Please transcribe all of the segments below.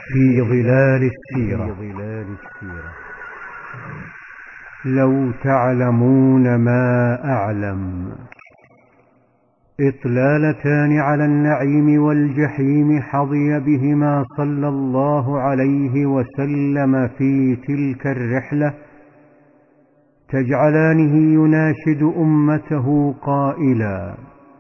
في ظلال السيرة. لو تعلمون ما أعلم. إطلالتان على النعيم والجحيم حظي بهما صلى الله عليه وسلم في تلك الرحلة، تجعلانه يناشد أمته قائلا: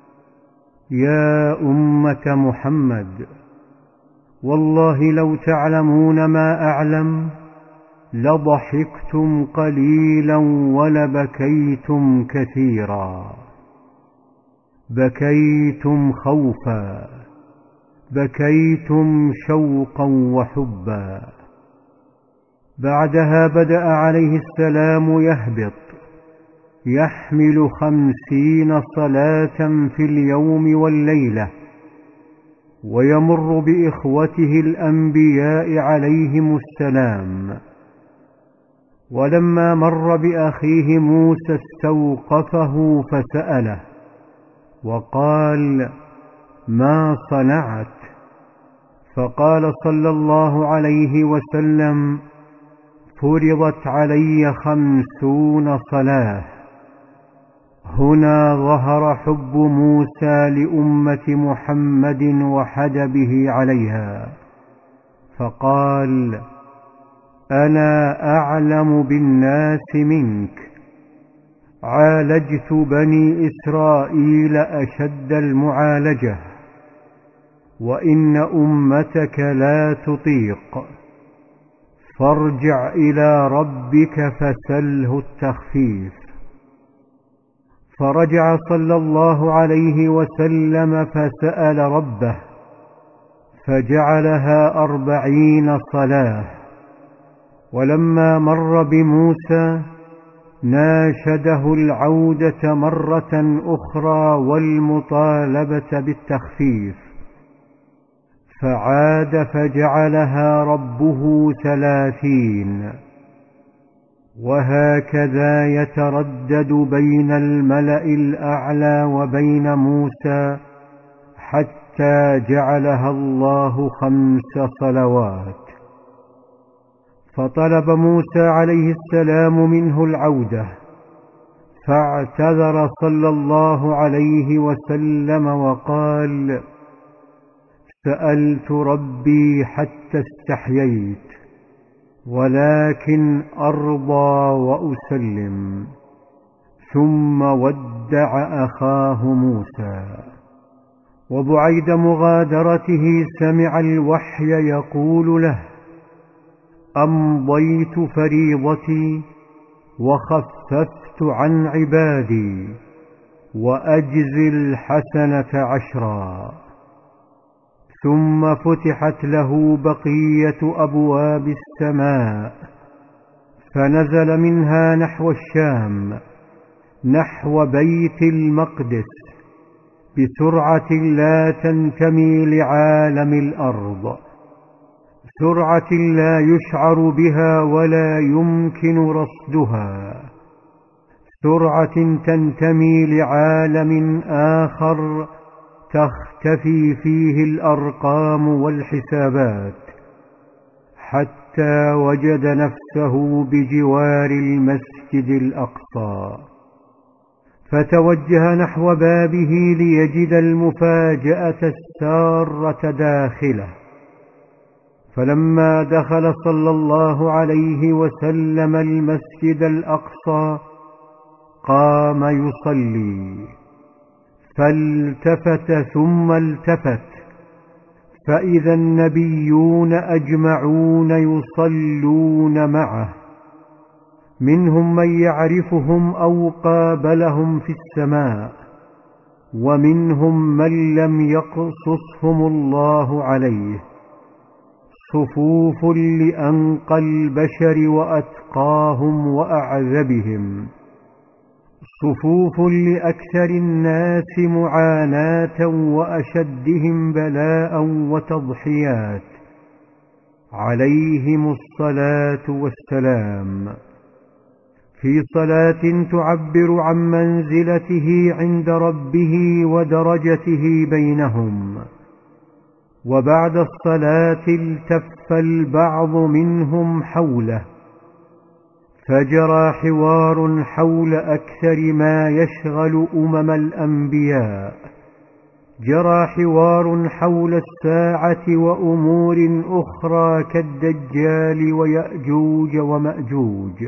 يا أمة محمد، والله لو تعلمون ما أعلم لضحكتم قليلا ولبكيتم كثيرا. بكيتم خوفا، بكيتم شوقا وحبا. بعدها بدأ عليه السلام يهبط، يحمل 50 صلاة في اليوم والليلة، ويمر بإخوته الأنبياء عليهم السلام. ولما مر بأخيه موسى استوقفه فسأله وقال: ما صنعت؟ فقال صلى الله عليه وسلم: فرضت علي 50 صلاة. هنا ظهر حب موسى لأمة محمد وحدبه عليها، فقال: أنا أعلم بالناس منك، عالجت بني إسرائيل أشد المعالجة، وإن أمتك لا تطيق، فارجع إلى ربك فسله التخفيف. فرجع صلى الله عليه وسلم فسأل ربه فجعلها 40 صلاة. ولما مر بموسى ناشده العودة مرة أخرى والمطالبة بالتخفيف، فعاد فجعلها ربه 30. وهكذا يتردد بين الملأ الأعلى وبين موسى حتى جعلها الله 5 صلوات. فطلب موسى عليه السلام منه العودة، فاعتذر صلى الله عليه وسلم وقال: سألت ربي حتى استحييت، ولكن أرضى وأسلم. ثم ودع أخاه موسى. وبعيد مغادرته سمع الوحي يقول له: أمضيت فريضتي وخففت عن عبادي، وأجزي الحسنة 10. ثم فتحت له بقية أبواب السماء، فنزل منها نحو الشام، نحو بيت المقدس، بسرعة لا تنتمي لعالم الأرض، سرعة لا يشعر بها ولا يمكن رصدها، سرعة تنتمي لعالم آخر تختفي فيه الأرقام والحسابات، حتى وجد نفسه بجوار المسجد الأقصى، فتوجه نحو بابه ليجد المفاجأة السارة داخله. فلما دخل صلى الله عليه وسلم المسجد الأقصى قام يصلي، فالتفت ثم التفت، فإذا النبيون أجمعون يصلون معه، منهم من يعرفهم أو قابلهم في السماء، ومنهم من لم يقصصهم الله عليه، صفوف لأنقى البشر وأتقاهم وأعذبهم، صفوف لأكثر الناس معاناة وأشدهم بلاء وتضحيات، عليهم الصلاة والسلام، في صلاة تعبر عن منزلته عند ربه ودرجته بينهم. وبعد الصلاة التف البعض منهم حوله، فجرى حوار حول أكثر ما يشغل الأنبياء. جرى حوار حول الساعة وأمور أخرى كالدجال ويأجوج ومأجوج.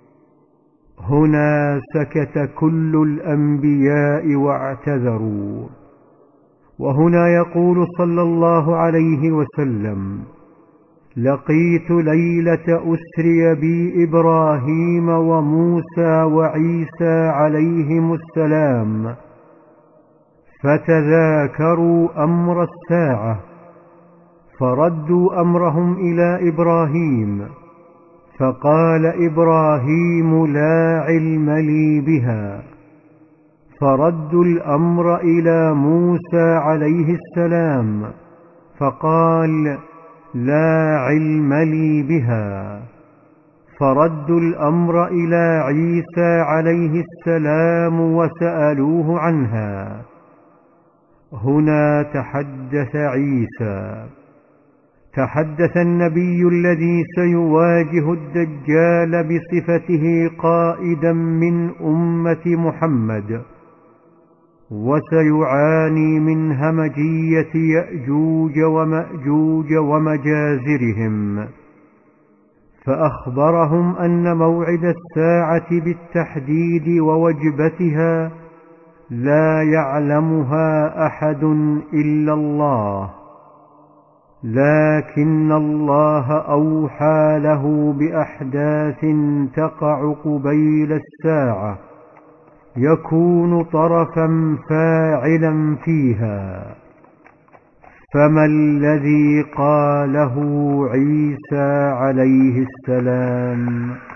هنا سكت كل الأنبياء واعتذروا. وهنا يقول صلى الله عليه وسلم: لقيت ليلة أسري بي إبراهيم وموسى وعيسى عليهم السلام، فتذاكروا أمر الساعة، فردوا أمرهم إلى إبراهيم، فقال إبراهيم: لا علم لي بها. فردوا الأمر إلى موسى عليه السلام، فقال: لا علم لي بها. فردوا الأمر إلى عيسى عليه السلام وسألوه عنها. هنا تحدث عيسى، تحدث النبي الذي سيواجه الدجال بصفته قائدا من أمة محمد، وسيعاني من همجية يأجوج ومأجوج ومجازرهم، فأخبرهم أن موعد الساعة بالتحديد ووجبتها لا يعلمها أحد إلا الله، لكن الله أوحى له بأحداث تقع قبيل الساعة يكون طرفا فاعلا فيها. فما الذي قاله عيسى عليه السلام؟